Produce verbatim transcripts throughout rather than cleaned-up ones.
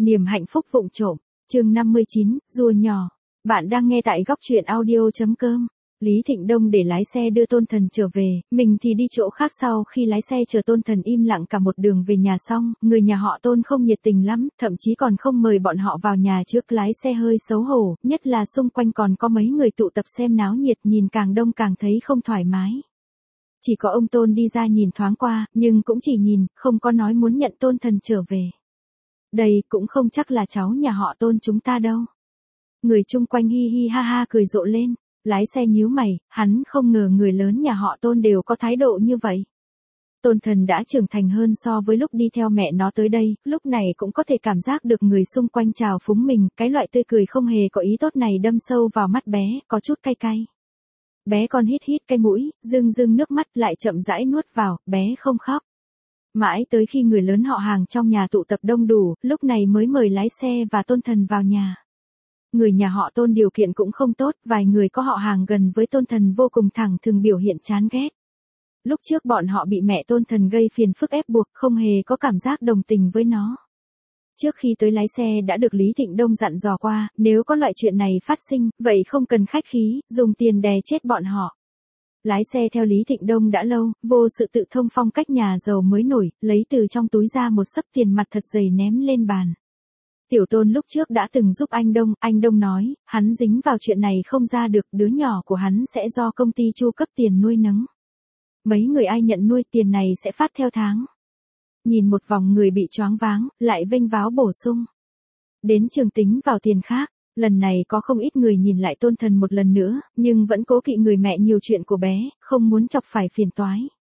Niềm hạnh phúc vụng trộm, chương năm mươi chín, rùa nhỏ. Bạn đang nghe tại góc truyện audio chấm com. Lý Thịnh Đông để lái xe đưa Tôn Thần trở về, mình thì đi chỗ khác. Sau khi lái xe chờ Tôn Thần im lặng cả một đường về nhà xong, người nhà họ Tôn không nhiệt tình lắm, thậm chí còn không mời bọn họ vào nhà trước. Lái xe hơi xấu hổ, nhất là xung quanh còn có mấy người tụ tập xem náo nhiệt, nhìn càng đông càng thấy không thoải mái. Chỉ có ông Tôn đi ra nhìn thoáng qua, nhưng cũng chỉ nhìn, không có nói muốn nhận Tôn Thần trở về. Đây cũng không chắc là cháu nhà họ Tôn chúng ta đâu. Người chung quanh hi hi ha ha cười rộ lên. Lái xe nhíu mày, hắn không ngờ người lớn nhà họ Tôn đều có thái độ như vậy. Tôn Thần đã trưởng thành hơn so với lúc đi theo mẹ nó tới đây, lúc này cũng có thể cảm giác được người xung quanh trào phúng mình, cái loại tươi cười không hề có ý tốt này đâm sâu vào mắt bé, có chút cay cay. Bé con hít hít cái mũi, rưng rưng nước mắt lại chậm rãi nuốt vào, bé không khóc. Mãi tới khi người lớn họ hàng trong nhà tụ tập đông đủ, lúc này mới mời lái xe và Tôn Thần vào nhà. Người nhà họ Tôn điều kiện cũng không tốt, vài người có họ hàng gần với Tôn Thần vô cùng thẳng thừng biểu hiện chán ghét. Lúc trước bọn họ bị mẹ Tôn Thần gây phiền phức ép buộc, không hề có cảm giác đồng tình với nó. Trước khi tới lái xe đã được Lý Thịnh Đông dặn dò qua, nếu có loại chuyện này phát sinh, vậy không cần khách khí, dùng tiền đè chết bọn họ. Lái xe theo Lý Thịnh Đông đã lâu, vô sự tự thông phong cách nhà giàu mới nổi, lấy từ trong túi ra một xấp tiền mặt thật dày ném lên bàn. Tiểu Tôn lúc trước đã từng giúp anh Đông, anh Đông nói, hắn dính vào chuyện này không ra được, đứa nhỏ của hắn sẽ do công ty chu cấp tiền nuôi nấng. Mấy người ai nhận nuôi tiền này sẽ phát theo tháng. Nhìn một vòng người bị choáng váng, lại vênh váo bổ sung. Đến trường tính vào tiền khác, lần này có không ít người nhìn lại Tôn Thần một lần nữa, nhưng vẫn cố kỵ người mẹ nhiều chuyện của bé, không muốn chọc phải phiền toái.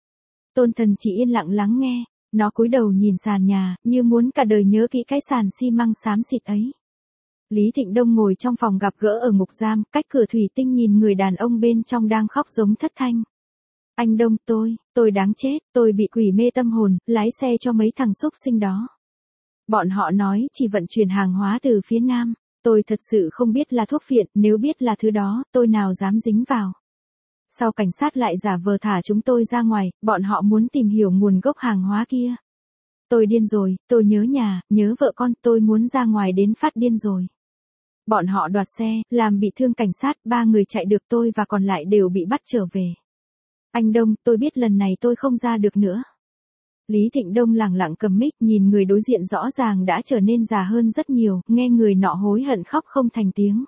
Tôn Thần chỉ yên lặng lắng nghe. Nó cúi đầu nhìn sàn nhà, như muốn cả đời nhớ kỹ cái sàn xi măng xám xịt ấy. Lý Thịnh Đông ngồi trong phòng gặp gỡ ở ngục giam, cách cửa thủy tinh nhìn người đàn ông bên trong đang khóc giống thất thanh. Anh Đông, tôi, tôi đáng chết, tôi bị quỷ mê tâm hồn, lái xe cho mấy thằng xúc sinh đó. Bọn họ nói chỉ vận chuyển hàng hóa từ phía Nam, tôi thật sự không biết là thuốc phiện, nếu biết là thứ đó, tôi nào dám dính vào. Sau cảnh sát lại giả vờ thả chúng tôi ra ngoài, bọn họ muốn tìm hiểu nguồn gốc hàng hóa kia. Tôi điên rồi, tôi nhớ nhà, nhớ vợ con, tôi muốn ra ngoài đến phát điên rồi. Bọn họ đoạt xe, làm bị thương cảnh sát, ba người chạy được, tôi và còn lại đều bị bắt trở về. Anh Đông, tôi biết lần này tôi không ra được nữa. Lý Thịnh Đông lẳng lặng cầm mic, nhìn người đối diện rõ ràng đã trở nên già hơn rất nhiều, nghe người nọ hối hận khóc không thành tiếng.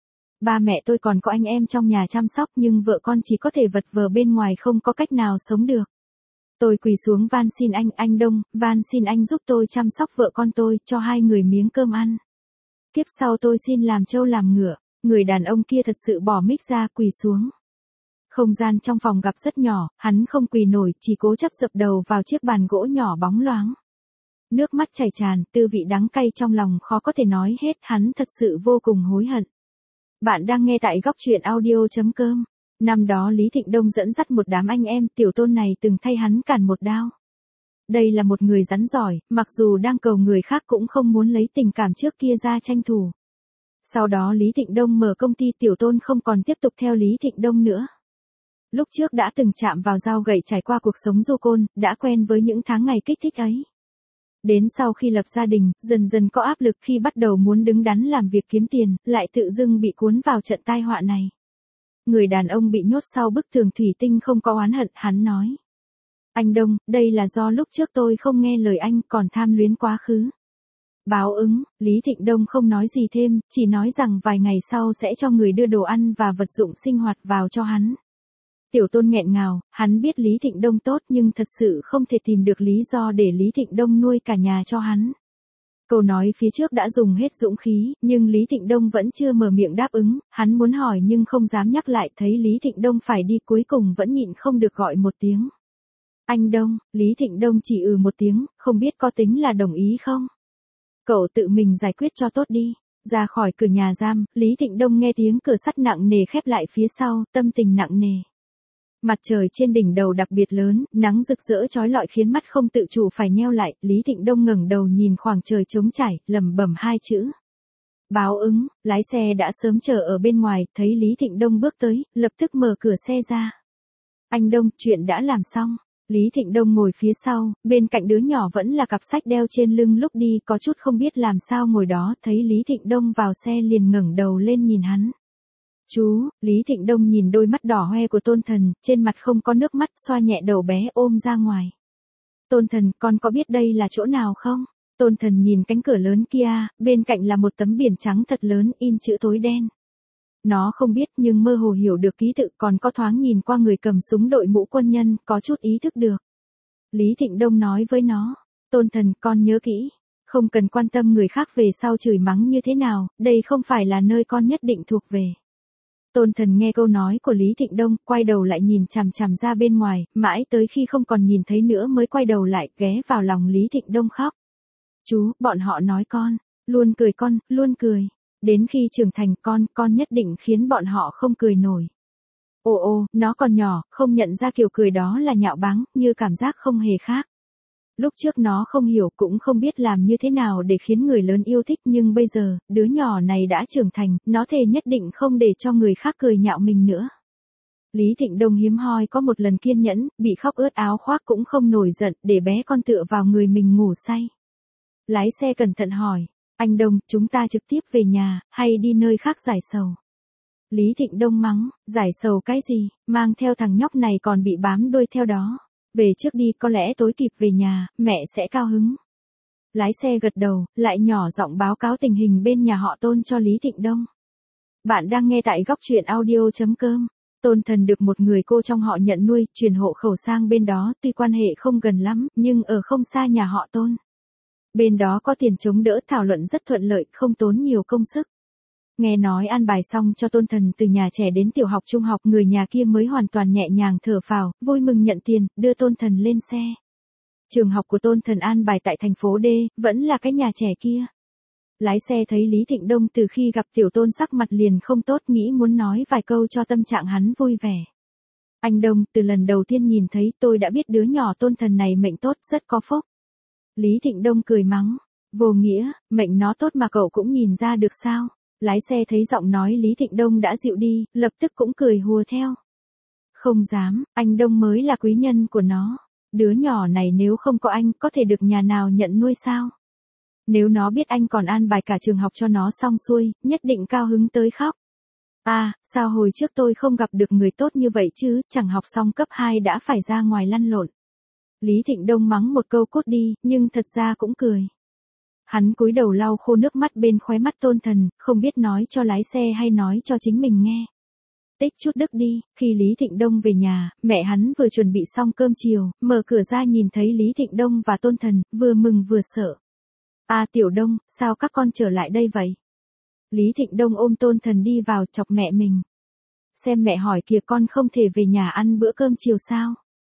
Ba mẹ tôi còn có anh em trong nhà chăm sóc, nhưng vợ con chỉ có thể vật vờ bên ngoài, không có cách nào sống được. Tôi quỳ xuống van xin anh, anh Đông, van xin anh giúp tôi chăm sóc vợ con tôi, cho hai người miếng cơm ăn. Kiếp sau tôi xin làm trâu làm ngựa. Người đàn ông kia thật sự bỏ mic ra, quỳ xuống. Không gian trong phòng gặp rất nhỏ, hắn không quỳ nổi, chỉ cố chấp dập đầu vào chiếc bàn gỗ nhỏ bóng loáng. Nước mắt chảy tràn, tư vị đắng cay trong lòng khó có thể nói hết, hắn thật sự vô cùng hối hận. Bạn đang nghe tại góc truyện audio chấm com. Năm đó Lý Thịnh Đông dẫn dắt một đám anh em, Tiểu Tôn này từng thay hắn cản một đao. Đây là một người rắn giỏi, mặc dù đang cầu người khác cũng không muốn lấy tình cảm trước kia ra tranh thủ. Sau đó Lý Thịnh Đông mở công ty, Tiểu Tôn không còn tiếp tục theo Lý Thịnh Đông nữa. Lúc trước đã từng chạm vào dao gậy trải qua cuộc sống du côn, đã quen với những tháng ngày kích thích ấy. Đến sau khi lập gia đình, dần dần có áp lực, khi bắt đầu muốn đứng đắn làm việc kiếm tiền, lại tự dưng bị cuốn vào trận tai họa này. Người đàn ông bị nhốt sau bức tường thủy tinh không có oán hận, hắn nói. Anh Đông, đây là do lúc trước tôi không nghe lời anh, còn tham luyến quá khứ. Báo ứng, Lý Thịnh Đông không nói gì thêm, chỉ nói rằng vài ngày sau sẽ cho người đưa đồ ăn và vật dụng sinh hoạt vào cho hắn. Tiểu Tôn nghẹn ngào, hắn biết Lý Thịnh Đông tốt nhưng thật sự không thể tìm được lý do để Lý Thịnh Đông nuôi cả nhà cho hắn. Câu nói phía trước đã dùng hết dũng khí, nhưng Lý Thịnh Đông vẫn chưa mở miệng đáp ứng, hắn muốn hỏi nhưng không dám nhắc lại, thấy Lý Thịnh Đông phải đi cuối cùng vẫn nhịn không được gọi một tiếng. Anh Đông, Lý Thịnh Đông chỉ ừ một tiếng, không biết có tính là đồng ý không? Cậu tự mình giải quyết cho tốt đi. Ra khỏi cửa nhà giam, Lý Thịnh Đông nghe tiếng cửa sắt nặng nề khép lại phía sau, tâm tình nặng nề. Mặt trời trên đỉnh đầu đặc biệt lớn, nắng rực rỡ chói lọi khiến mắt không tự chủ phải nheo lại, Lý Thịnh Đông ngẩng đầu nhìn khoảng trời trống trải, lẩm bẩm hai chữ. Báo ứng, lái xe đã sớm chờ ở bên ngoài, thấy Lý Thịnh Đông bước tới, lập tức mở cửa xe ra. Anh Đông, chuyện đã làm xong. Lý Thịnh Đông ngồi phía sau, bên cạnh đứa nhỏ vẫn là cặp sách đeo trên lưng, lúc đi có chút không biết làm sao ngồi đó, thấy Lý Thịnh Đông vào xe liền ngẩng đầu lên nhìn hắn. Chú, Lý Thịnh Đông nhìn đôi mắt đỏ hoe của Tôn Thần, trên mặt không có nước mắt, xoa nhẹ đầu bé ôm ra ngoài. Tôn Thần, con có biết đây là chỗ nào không? Tôn Thần nhìn cánh cửa lớn kia, bên cạnh là một tấm biển trắng thật lớn in chữ tối đen. Nó không biết nhưng mơ hồ hiểu được ký tự, còn có thoáng nhìn qua người cầm súng đội mũ quân nhân, có chút ý thức được. Lý Thịnh Đông nói với nó, Tôn Thần, con nhớ kỹ, không cần quan tâm người khác về sau chửi mắng như thế nào, đây không phải là nơi con nhất định thuộc về. Tôn Thần nghe câu nói của Lý Thịnh Đông, quay đầu lại nhìn chằm chằm ra bên ngoài, mãi tới khi không còn nhìn thấy nữa mới quay đầu lại, ghé vào lòng Lý Thịnh Đông khóc. Chú, bọn họ nói con, luôn cười con, luôn cười. Đến khi trưởng thành con, con nhất định khiến bọn họ không cười nổi. Ồ ô, nó còn nhỏ, không nhận ra kiểu cười đó là nhạo báng, như cảm giác không hề khác. Lúc trước nó không hiểu cũng không biết làm như thế nào để khiến người lớn yêu thích, nhưng bây giờ, đứa nhỏ này đã trưởng thành, nó thề nhất định không để cho người khác cười nhạo mình nữa. Lý Thịnh Đông hiếm hoi có một lần kiên nhẫn, bị khóc ướt áo khoác cũng không nổi giận, để bé con tựa vào người mình ngủ say. Lái xe cẩn thận hỏi, anh Đông, chúng ta trực tiếp về nhà, hay đi nơi khác giải sầu? Lý Thịnh Đông mắng, giải sầu cái gì, mang theo thằng nhóc này còn bị bám đuôi theo đó. Về trước đi, có lẽ tối kịp về nhà, mẹ sẽ cao hứng. Lái xe gật đầu, lại nhỏ giọng báo cáo tình hình bên nhà họ Tôn cho Lý Thịnh Đông. Bạn đang nghe tại góc truyện audio chấm com. Tôn Thần được một người cô trong họ nhận nuôi, chuyển hộ khẩu sang bên đó, tuy quan hệ không gần lắm, nhưng ở không xa nhà họ Tôn. Bên đó có tiền chống đỡ, thảo luận rất thuận lợi, không tốn nhiều công sức. Nghe nói an bài xong cho Tôn Thần từ nhà trẻ đến tiểu học trung học, người nhà kia mới hoàn toàn nhẹ nhàng thở phào, vui mừng nhận tiền, đưa Tôn Thần lên xe. Trường học của Tôn Thần an bài tại thành phố D, vẫn là cái nhà trẻ kia. Lái xe thấy Lý Thịnh Đông từ khi gặp Tiểu Tôn sắc mặt liền không tốt, nghĩ muốn nói vài câu cho tâm trạng hắn vui vẻ. Anh Đông, từ lần đầu tiên nhìn thấy tôi đã biết đứa nhỏ Tôn Thần này mệnh tốt, rất có phúc. Lý Thịnh Đông cười mắng, vô nghĩa, mệnh nó tốt mà cậu cũng nhìn ra được sao? Lái xe thấy giọng nói Lý Thịnh Đông đã dịu đi, lập tức cũng cười hùa theo. Không dám, anh Đông mới là quý nhân của nó. Đứa nhỏ này nếu không có anh, có thể được nhà nào nhận nuôi sao? Nếu nó biết anh còn an bài cả trường học cho nó xong xuôi, nhất định cao hứng tới khóc. À, sao hồi trước tôi không gặp được người tốt như vậy chứ, chẳng học xong cấp hai đã phải ra ngoài lăn lộn. Lý Thịnh Đông mắng một câu cút đi, nhưng thật ra cũng cười. Hắn cúi đầu lau khô nước mắt bên khóe mắt Tôn Thần, không biết nói cho lái xe hay nói cho chính mình nghe. Tích chút đức đi, khi Lý Thịnh Đông về nhà, mẹ hắn vừa chuẩn bị xong cơm chiều, mở cửa ra nhìn thấy Lý Thịnh Đông và Tôn Thần, vừa mừng vừa sợ. À Tiểu Đông, sao các con trở lại đây vậy? Lý Thịnh Đông ôm Tôn Thần đi vào, chọc mẹ mình. Xem mẹ hỏi kìa, con không thể về nhà ăn bữa cơm chiều sao?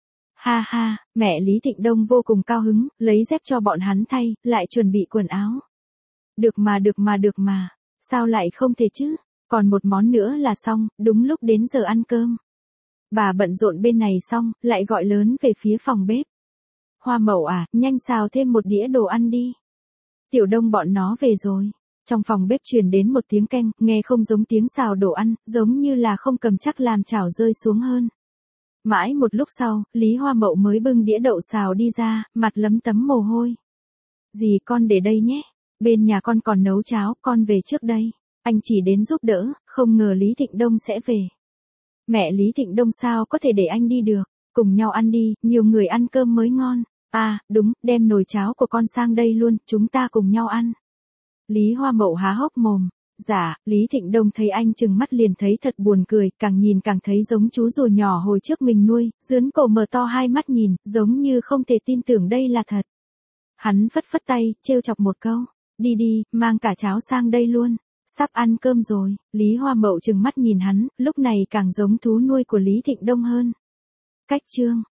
Ha ha, mẹ Lý Thịnh Đông vô cùng cao hứng, lấy dép cho bọn hắn thay, lại chuẩn bị quần áo. Được mà được mà được mà, sao lại không thể chứ? Còn một món nữa là xong, đúng lúc đến giờ ăn cơm. Bà bận rộn bên này xong, lại gọi lớn về phía phòng bếp. Hoa Mậu à, nhanh xào thêm một đĩa đồ ăn đi. Tiểu Đông bọn nó về rồi. Trong phòng bếp truyền đến một tiếng keng, nghe không giống tiếng xào đồ ăn, giống như là không cầm chắc làm chảo rơi xuống hơn. Mãi một lúc sau, Lý Hoa Mậu mới bưng đĩa đậu xào đi ra, mặt lấm tấm mồ hôi. Dì con để đây nhé. Bên nhà con còn nấu cháo, con về trước đây. Anh chỉ đến giúp đỡ, không ngờ Lý Thịnh Đông sẽ về. Mẹ Lý Thịnh Đông sao có thể để anh đi được. Cùng nhau ăn đi, nhiều người ăn cơm mới ngon. À, đúng, đem nồi cháo của con sang đây luôn, chúng ta cùng nhau ăn. Lý Hoa Mậu há hốc mồm. Dạ, Lý Thịnh Đông thấy anh trừng mắt liền thấy thật buồn cười, càng nhìn càng thấy giống chú rùa nhỏ hồi trước mình nuôi, dướn cổ mở to hai mắt nhìn, giống như không thể tin tưởng đây là thật. Hắn phất phất tay, trêu chọc một câu, đi đi, mang cả cháo sang đây luôn, sắp ăn cơm rồi. Lý Hoa Mậu trừng mắt nhìn hắn, lúc này càng giống thú nuôi của Lý Thịnh Đông hơn. Cách chương